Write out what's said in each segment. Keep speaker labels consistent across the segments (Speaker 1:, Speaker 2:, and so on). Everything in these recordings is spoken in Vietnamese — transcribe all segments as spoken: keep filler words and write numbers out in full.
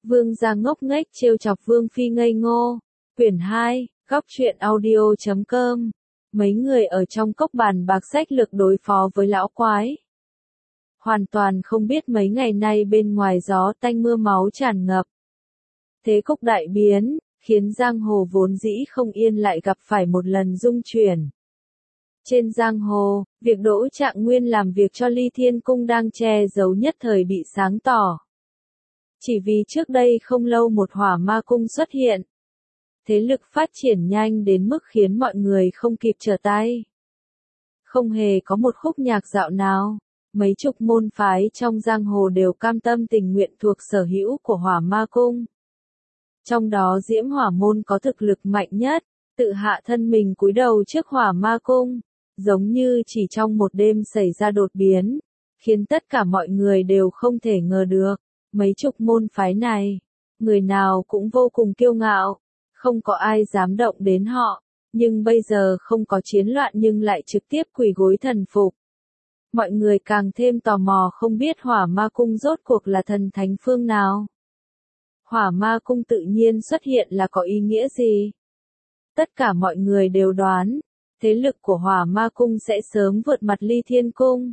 Speaker 1: Vương gia ngốc nghếch trêu chọc Vương phi ngây ngô. Quyển hai, góc truyện audio chấm com. Mấy người ở trong cốc bàn bạc sách lược đối phó với lão quái. Hoàn toàn không biết mấy ngày nay bên ngoài gió tanh mưa máu tràn ngập. Thế cục đại biến, khiến giang hồ vốn dĩ không yên lại gặp phải một lần rung chuyển. Trên giang hồ, việc Đỗ Trạng Nguyên làm việc cho Ly Thiên Cung đang che giấu nhất thời bị sáng tỏ. Chỉ vì trước đây không lâu một hỏa ma cung xuất hiện. Thế lực phát triển nhanh đến mức khiến mọi người không kịp trở tay. Không hề có một khúc nhạc dạo nào, mấy chục môn phái trong giang hồ đều cam tâm tình nguyện thuộc sở hữu của hỏa ma cung. Trong đó Diễm Hỏa môn có thực lực mạnh nhất, tự hạ thân mình cúi đầu trước hỏa ma cung, giống như chỉ trong một đêm xảy ra đột biến, khiến tất cả mọi người đều không thể ngờ được. Mấy chục môn phái này, người nào cũng vô cùng kiêu ngạo, không có ai dám động đến họ, nhưng bây giờ không có chiến loạn nhưng lại trực tiếp quỳ gối thần phục. Mọi người càng thêm tò mò không biết hỏa ma cung rốt cuộc là thần thánh phương nào. Hỏa ma cung tự nhiên xuất hiện là có ý nghĩa gì? Tất cả mọi người đều đoán, thế lực của hỏa ma cung sẽ sớm vượt mặt Ly Thiên Cung.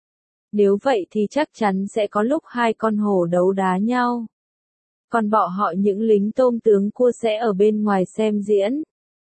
Speaker 1: Nếu vậy thì chắc chắn sẽ có lúc hai con hổ đấu đá nhau. Còn bỏ họ những lính tôm tướng cua sẽ ở bên ngoài xem diễn.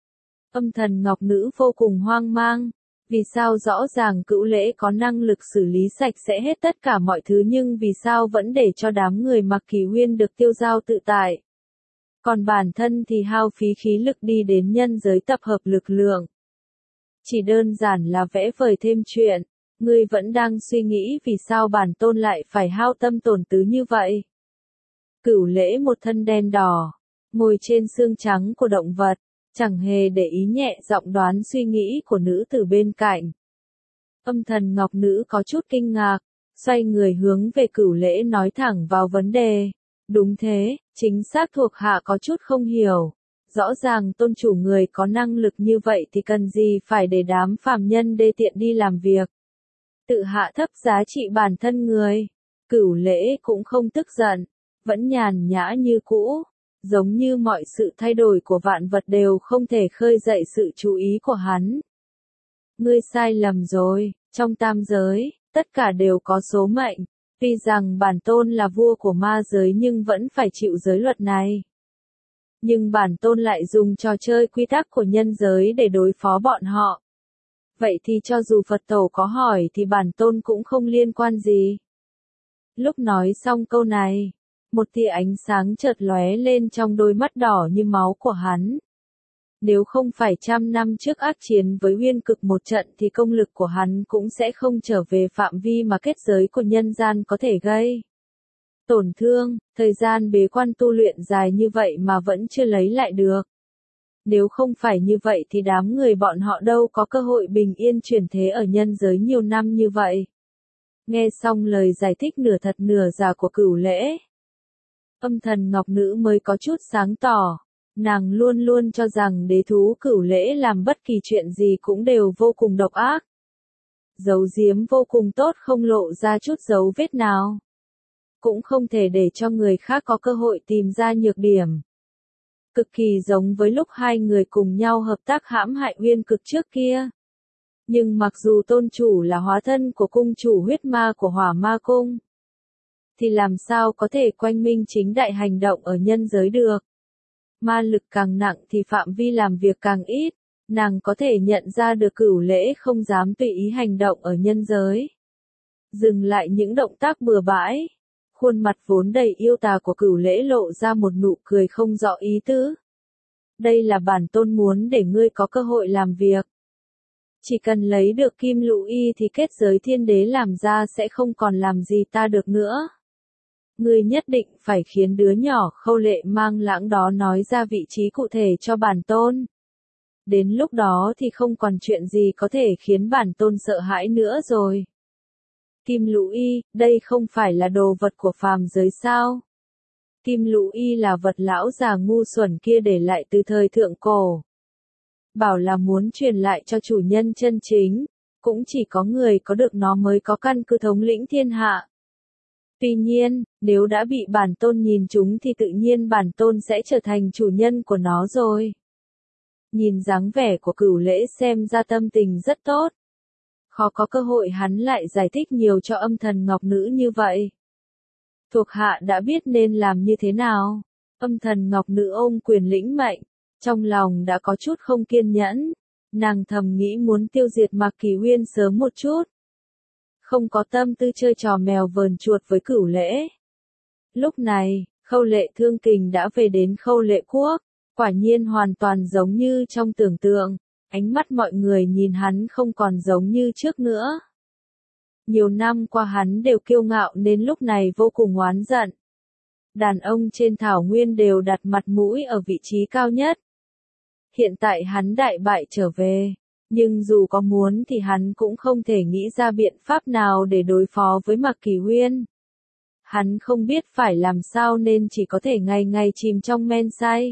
Speaker 1: Âm thần ngọc nữ vô cùng hoang mang. Vì sao rõ ràng Cửu Lễ có năng lực xử lý sạch sẽ hết tất cả mọi thứ nhưng vì sao vẫn để cho đám người Mặc Kỳ Huyên được tiêu dao tự tại. Còn bản thân thì hao phí khí lực đi đến nhân giới tập hợp lực lượng. Chỉ đơn giản là vẽ vời thêm chuyện. Ngươi vẫn đang suy nghĩ vì sao bản tôn lại phải hao tâm tổn tứ như vậy. Cửu Lễ một thân đen đỏ, ngồi trên xương trắng của động vật, chẳng hề để ý nhẹ giọng đoán suy nghĩ của nữ tử bên cạnh. Âm thần ngọc nữ có chút kinh ngạc, xoay người hướng về Cửu Lễ nói thẳng vào vấn đề. Đúng thế, chính xác thuộc hạ có chút không hiểu. Rõ ràng tôn chủ người có năng lực như vậy thì cần gì phải để đám phàm nhân đê tiện đi làm việc. Tự hạ thấp giá trị bản thân người. Cửu Lễ cũng không tức giận, vẫn nhàn nhã như cũ, giống như mọi sự thay đổi của vạn vật đều không thể khơi dậy sự chú ý của hắn. Ngươi sai lầm rồi, trong tam giới, tất cả đều có số mệnh, tuy rằng bản tôn là vua của ma giới nhưng vẫn phải chịu giới luật này. Nhưng bản tôn lại dùng trò chơi quy tắc của nhân giới để đối phó bọn họ. Vậy thì cho dù Phật tổ có hỏi thì bản tôn cũng không liên quan gì. Lúc nói xong câu này, một tia ánh sáng chợt lóe lên trong đôi mắt đỏ như máu của hắn. Nếu không phải trăm năm trước ác chiến với Uyên Cực một trận thì công lực của hắn cũng sẽ không trở về phạm vi mà kết giới của nhân gian có thể gây. Tổn thương, thời gian bế quan tu luyện dài như vậy mà vẫn chưa lấy lại được. Nếu không phải như vậy thì đám người bọn họ đâu có cơ hội bình yên chuyển thế ở nhân giới nhiều năm như vậy. Nghe xong lời giải thích nửa thật nửa giả của Cửu Lễ, âm thần ngọc nữ mới có chút sáng tỏ. Nàng luôn luôn cho rằng đế thú Cửu Lễ làm bất kỳ chuyện gì cũng đều vô cùng độc ác. Giấu giếm vô cùng tốt không lộ ra chút dấu vết nào. Cũng không thể để cho người khác có cơ hội tìm ra nhược điểm. Cực kỳ giống với lúc hai người cùng nhau hợp tác hãm hại Uyên Cực trước kia. Nhưng mặc dù tôn chủ là hóa thân của cung chủ huyết ma của hỏa ma cung, thì làm sao có thể quanh minh chính đại hành động ở nhân giới được. Ma lực càng nặng thì phạm vi làm việc càng ít, nàng có thể nhận ra được Cửu Lễ không dám tùy ý hành động ở nhân giới. Dừng lại những động tác bừa bãi. Khuôn mặt vốn đầy yêu tà của Cửu Lễ lộ ra một nụ cười không rõ ý tứ. Đây là bản tôn muốn để ngươi có cơ hội làm việc. Chỉ cần lấy được kim lũ y thì kết giới thiên đế làm ra sẽ không còn làm gì ta được nữa. Ngươi nhất định phải khiến đứa nhỏ Khâu Lệ Mang Lãng đó nói ra vị trí cụ thể cho bản tôn. Đến lúc đó thì không còn chuyện gì có thể khiến bản tôn sợ hãi nữa rồi. Kim lũ y, đây không phải là đồ vật của phàm giới sao? Kim lũ y là vật lão già ngu xuẩn kia để lại từ thời thượng cổ. Bảo là muốn truyền lại cho chủ nhân chân chính, cũng chỉ có người có được nó mới có căn cứ thống lĩnh thiên hạ. Tuy nhiên, nếu đã bị bản tôn nhìn trúng thì tự nhiên bản tôn sẽ trở thành chủ nhân của nó rồi. Nhìn dáng vẻ của Cửu Lễ xem ra tâm tình rất tốt. Khó có cơ hội hắn lại giải thích nhiều cho âm thần ngọc nữ như vậy. Thuộc hạ đã biết nên làm như thế nào. Âm thần ngọc nữ ôm quyền lĩnh mệnh, trong lòng đã có chút không kiên nhẫn. Nàng thầm nghĩ muốn tiêu diệt Mạc Kỳ Huyên sớm một chút. Không có tâm tư chơi trò mèo vờn chuột với Cửu Lễ. Lúc này, Khâu Lệ Thương Kình đã về đến Khâu Lệ Quốc, quả nhiên hoàn toàn giống như trong tưởng tượng, ánh mắt mọi người nhìn hắn không còn giống như trước nữa. Nhiều năm qua hắn đều kiêu ngạo nên lúc này vô cùng oán giận. Đàn ông trên thảo nguyên đều đặt mặt mũi ở vị trí cao nhất. Hiện tại hắn đại bại trở về, nhưng dù có muốn thì hắn cũng không thể nghĩ ra biện pháp nào để đối phó với Mạc Kỳ Huyên. Hắn không biết phải làm sao nên chỉ có thể ngày ngày chìm trong men say.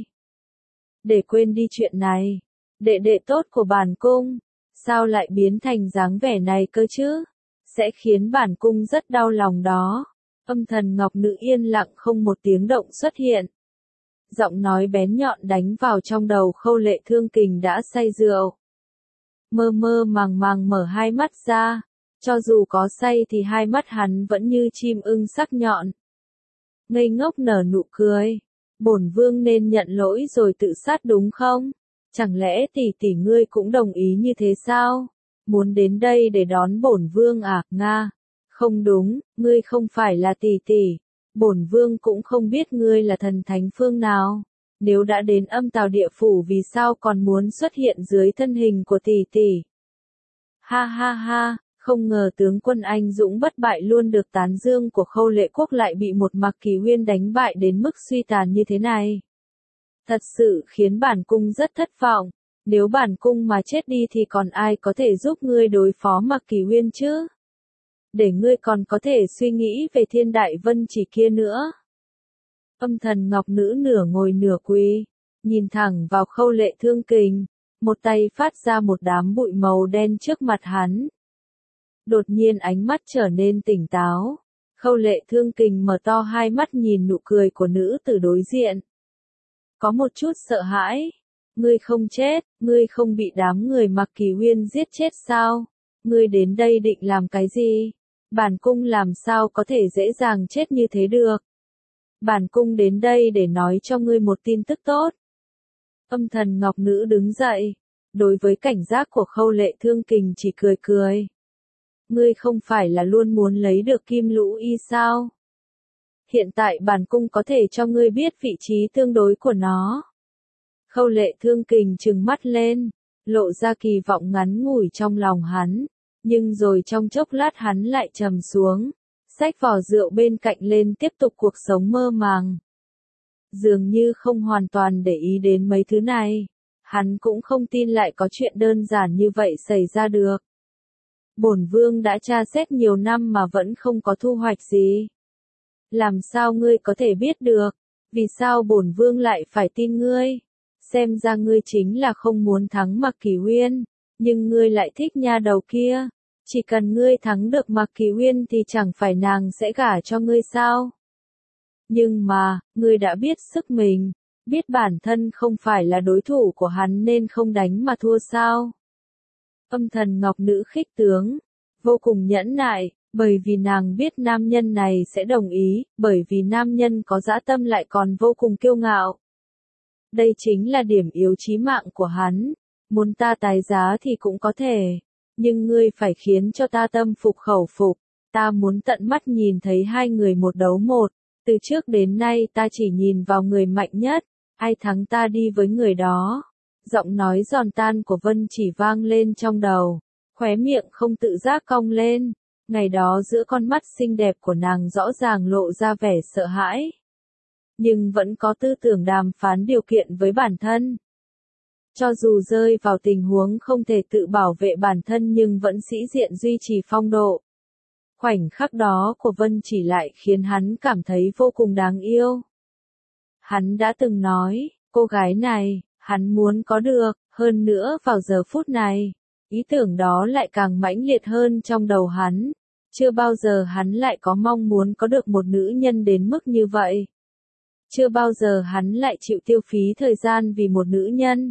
Speaker 1: Để quên đi chuyện này, đệ đệ tốt của bản cung, sao lại biến thành dáng vẻ này cơ chứ? Sẽ khiến bản cung rất đau lòng đó. Âm thần ngọc nữ yên lặng không một tiếng động xuất hiện. Giọng nói bén nhọn đánh vào trong đầu Khâu Lệ Thương Kình đã say rượu. Mơ mơ màng màng mở hai mắt ra, cho dù có say thì hai mắt hắn vẫn như chim ưng sắc nhọn. Ngây ngốc nở nụ cười. Bổn vương nên nhận lỗi rồi tự sát đúng không? Chẳng lẽ tỷ tỷ ngươi cũng đồng ý như thế sao? Muốn đến đây để đón bổn vương à, Nga? Không đúng, ngươi không phải là tỷ tỷ. Bổn vương cũng không biết ngươi là thần thánh phương nào. Nếu đã đến âm tào địa phủ vì sao còn muốn xuất hiện dưới thân hình của tỷ tỷ? Ha ha ha, không ngờ tướng quân anh dũng bất bại luôn được tán dương của Khâu Lệ Quốc lại bị một Mạc Kỳ Huyên đánh bại đến mức suy tàn như thế này. Thật sự khiến bản cung rất thất vọng. Nếu bản cung mà chết đi thì còn ai có thể giúp ngươi đối phó Mạc Kỳ Huyên chứ? Để ngươi còn có thể suy nghĩ về Thiên Đại Vân Chỉ kia nữa. Âm thần ngọc nữ nửa ngồi nửa quỳ, nhìn thẳng vào Khâu Lệ Thương Kình, một tay phát ra một đám bụi màu đen trước mặt hắn. Đột nhiên ánh mắt trở nên tỉnh táo. Khâu Lệ Thương Kình mở to hai mắt nhìn nụ cười của nữ tử đối diện. Có một chút sợ hãi. Ngươi không chết, ngươi không bị đám người Mạc Kỳ Huyên giết chết sao? Ngươi đến đây định làm cái gì? Bản cung làm sao có thể dễ dàng chết như thế được? Bản cung đến đây để nói cho ngươi một tin tức tốt. Âm thần ngọc nữ đứng dậy. Đối với cảnh giác của Khâu Lệ Thương Kình chỉ cười cười. Ngươi không phải là luôn muốn lấy được kim lũ y sao? Hiện tại bản cung có thể cho ngươi biết vị trí tương đối của nó. Khâu Lệ Thương Kình trừng mắt lên, lộ ra kỳ vọng ngắn ngủi trong lòng hắn, nhưng rồi trong chốc lát hắn lại trầm xuống, xách vò rượu bên cạnh lên tiếp tục cuộc sống mơ màng. Dường như không hoàn toàn để ý đến mấy thứ này, hắn cũng không tin lại có chuyện đơn giản như vậy xảy ra được. Bổn vương đã tra xét nhiều năm mà vẫn không có thu hoạch gì. Làm sao ngươi có thể biết được? Vì sao bổn vương lại phải tin ngươi? Xem ra ngươi chính là không muốn thắng Mạc Kỳ Huyên, nhưng ngươi lại thích nha đầu kia. Chỉ cần ngươi thắng được Mạc Kỳ Huyên thì chẳng phải nàng sẽ gả cho ngươi sao? Nhưng mà, ngươi đã biết sức mình, biết bản thân không phải là đối thủ của hắn nên không đánh mà thua sao? Âm thần ngọc nữ khích tướng, vô cùng nhẫn nại, bởi vì nàng biết nam nhân này sẽ đồng ý, bởi vì nam nhân có dã tâm lại còn vô cùng kiêu ngạo. Đây chính là điểm yếu chí mạng của hắn, muốn ta tái giá thì cũng có thể, nhưng ngươi phải khiến cho ta tâm phục khẩu phục, ta muốn tận mắt nhìn thấy hai người một đấu một, từ trước đến nay ta chỉ nhìn vào người mạnh nhất, ai thắng ta đi với người đó. Giọng nói giòn tan của Vân Chỉ vang lên trong đầu, khóe miệng không tự giác cong lên, ngày đó giữa con mắt xinh đẹp của nàng rõ ràng lộ ra vẻ sợ hãi. Nhưng vẫn có tư tưởng đàm phán điều kiện với bản thân. Cho dù rơi vào tình huống không thể tự bảo vệ bản thân nhưng vẫn sĩ diện duy trì phong độ. Khoảnh khắc đó của Vân Chỉ lại khiến hắn cảm thấy vô cùng đáng yêu. Hắn đã từng nói, cô gái này, hắn muốn có được, hơn nữa vào giờ phút này, ý tưởng đó lại càng mãnh liệt hơn trong đầu hắn. Chưa bao giờ hắn lại có mong muốn có được một nữ nhân đến mức như vậy. Chưa bao giờ hắn lại chịu tiêu phí thời gian vì một nữ nhân.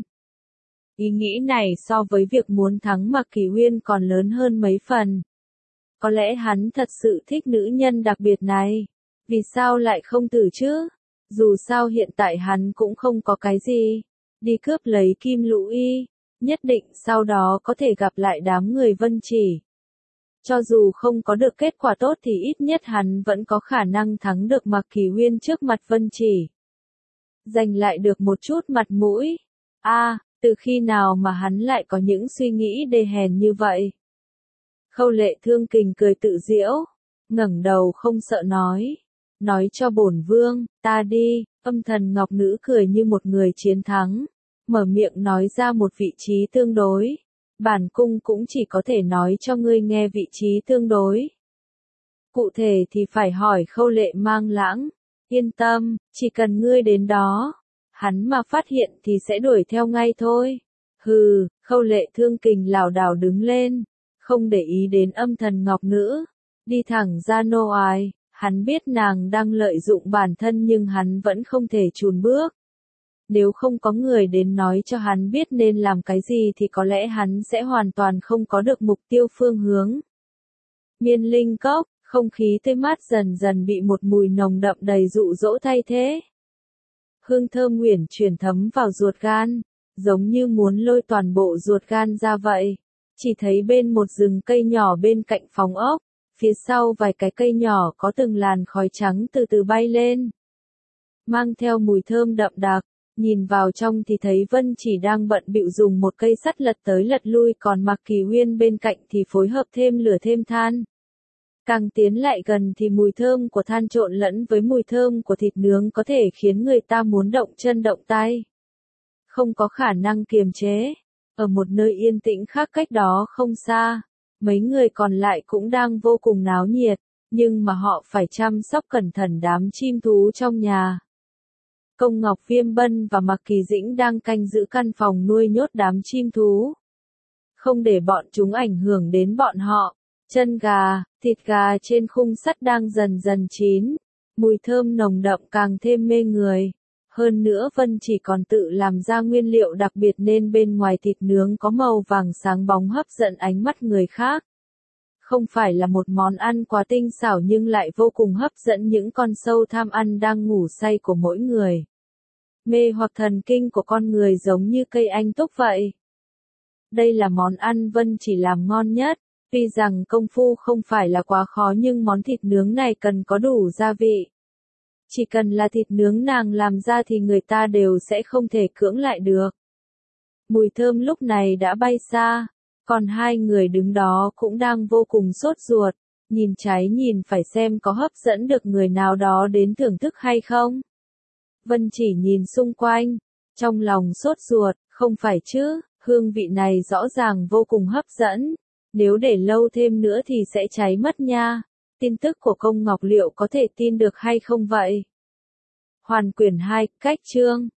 Speaker 1: Ý nghĩ này so với việc muốn thắng Mạc Kỳ Huyên còn lớn hơn mấy phần. Có lẽ hắn thật sự thích nữ nhân đặc biệt này. Vì sao lại không thử chứ? Dù sao hiện tại hắn cũng không có cái gì. Đi cướp lấy Kim Lũ Y. Nhất định sau đó có thể gặp lại đám người Vân Chỉ. Cho dù không có được kết quả tốt thì ít nhất hắn vẫn có khả năng thắng được Mạc Kỳ Huyên trước mặt Vân Chỉ. Giành lại được một chút mặt mũi. A, à, từ khi nào mà hắn lại có những suy nghĩ đê hèn như vậy? Khâu Lệ Thương Kình cười tự giễu, ngẩng đầu không sợ nói. Nói cho bổn vương, ta đi, Âm Thần Ngọc Nữ cười như một người chiến thắng. Mở miệng nói ra một vị trí tương đối. Bản cung cũng chỉ có thể nói cho ngươi nghe vị trí tương đối. Cụ thể thì phải hỏi Khâu Lệ Mang Lãng. Yên tâm, chỉ cần ngươi đến đó, hắn mà phát hiện thì sẽ đuổi theo ngay thôi. Hừ, Khâu Lệ Thương Kình lảo đảo đứng lên, không để ý đến Âm Thần Ngọc Nữ, đi thẳng ra nô ái. Hắn biết nàng đang lợi dụng bản thân nhưng hắn vẫn không thể chùn bước. Nếu không có người đến nói cho hắn biết nên làm cái gì thì có lẽ hắn sẽ hoàn toàn không có được mục tiêu phương hướng. Miên Linh Cốc, không khí tươi mát dần dần bị một mùi nồng đậm đầy dụ dỗ thay thế. Hương thơm uyển chuyển thấm vào ruột gan, giống như muốn lôi toàn bộ ruột gan ra vậy. Chỉ thấy bên một rừng cây nhỏ bên cạnh phòng ốc, phía sau vài cái cây nhỏ có từng làn khói trắng từ từ bay lên. Mang theo mùi thơm đậm đặc. Nhìn vào trong thì thấy Vân Chỉ đang bận bịu dùng một cây sắt lật tới lật lui, còn Mạc Kỳ Huyên bên cạnh thì phối hợp thêm lửa thêm than. Càng tiến lại gần thì mùi thơm của than trộn lẫn với mùi thơm của thịt nướng có thể khiến người ta muốn động chân động tay. Không có khả năng kiềm chế. Ở một nơi yên tĩnh khác cách đó không xa, mấy người còn lại cũng đang vô cùng náo nhiệt, nhưng mà họ phải chăm sóc cẩn thận đám chim thú trong nhà. Công Ngọc Viêm Bân và Mạc Kỳ Dĩnh đang canh giữ căn phòng nuôi nhốt đám chim thú. Không để bọn chúng ảnh hưởng đến bọn họ. Chân gà, thịt gà trên khung sắt đang dần dần chín. Mùi thơm nồng đậm càng thêm mê người. Hơn nữa Vân chỉ còn tự làm ra nguyên liệu đặc biệt nên bên ngoài thịt nướng có màu vàng sáng bóng hấp dẫn ánh mắt người khác. Không phải là một món ăn quá tinh xảo nhưng lại vô cùng hấp dẫn những con sâu tham ăn đang ngủ say của mỗi người. Mê hoặc thần kinh của con người giống như cây anh túc vậy. Đây là món ăn Vân chỉ làm ngon nhất. Tuy rằng công phu không phải là quá khó nhưng món thịt nướng này cần có đủ gia vị. Chỉ cần là thịt nướng nàng làm ra thì người ta đều sẽ không thể cưỡng lại được. Mùi thơm lúc này đã bay xa. Còn hai người đứng đó cũng đang vô cùng sốt ruột, nhìn trái nhìn phải xem có hấp dẫn được người nào đó đến thưởng thức hay không. Vân chỉ nhìn xung quanh, trong lòng sốt ruột, không phải chứ, hương vị này rõ ràng vô cùng hấp dẫn, nếu để lâu thêm nữa thì sẽ cháy mất nha. Tin tức của Công Ngọc liệu có thể tin được hay không vậy? Hoàn quyển hai, cách chương.